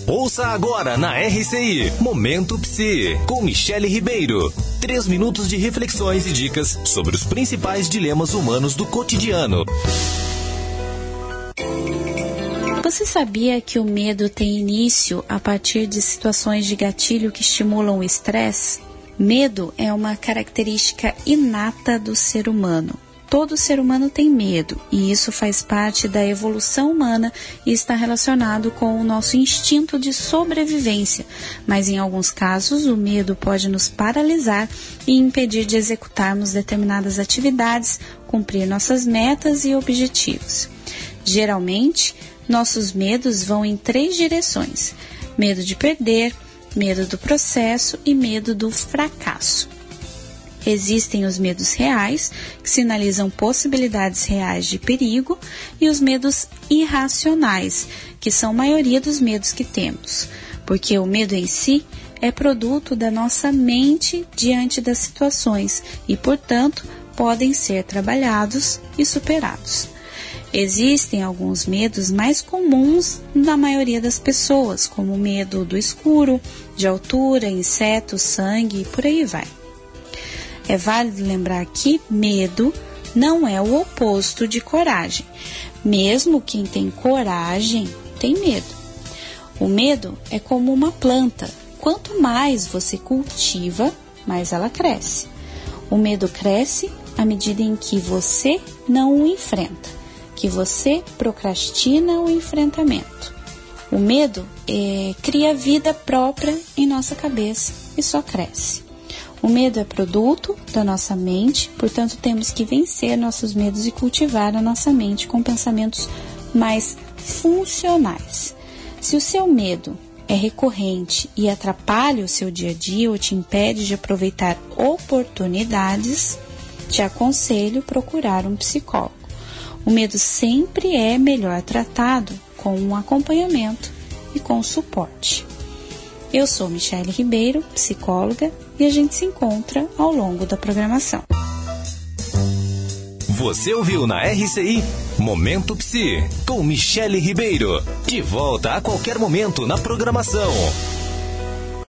Ouça agora na RCI, Momento Psi, com Michele Ribeiro. 3 minutos de reflexões e dicas sobre os principais dilemas humanos do cotidiano. Você sabia que o medo tem início a partir de situações de gatilho que estimulam o estresse? Medo é uma característica inata do ser humano. Todo ser humano tem medo, e isso faz parte da evolução humana e está relacionado com o nosso instinto de sobrevivência. Mas em alguns casos, o medo pode nos paralisar e impedir de executarmos determinadas atividades, cumprir nossas metas e objetivos. Geralmente, nossos medos vão em 3 direções: medo de perder, medo do processo e medo do fracasso. Existem os medos reais, que sinalizam possibilidades reais de perigo, e os medos irracionais, que são a maioria dos medos que temos, porque o medo em si é produto da nossa mente diante das situações e, portanto, podem ser trabalhados e superados. Existem alguns medos mais comuns na maioria das pessoas, como o medo do escuro, de altura, insetos, sangue e por aí vai. É válido lembrar que medo não é o oposto de coragem. Mesmo quem tem coragem tem medo. O medo é como uma planta. Quanto mais você cultiva, mais ela cresce. O medo cresce à medida em que você não o enfrenta, que você procrastina o enfrentamento. O medo cria vida própria em nossa cabeça e só cresce. O medo é produto da nossa mente, portanto temos que vencer nossos medos e cultivar a nossa mente com pensamentos mais funcionais. Se o seu medo é recorrente e atrapalha o seu dia a dia ou te impede de aproveitar oportunidades, te aconselho procurar um psicólogo. O medo sempre é melhor tratado com um acompanhamento e com suporte. Eu sou Michele Ribeiro, psicóloga, e a gente se encontra ao longo da programação. Você ouviu na RCI Momento Psi, com Michele Ribeiro. De volta a qualquer momento na programação.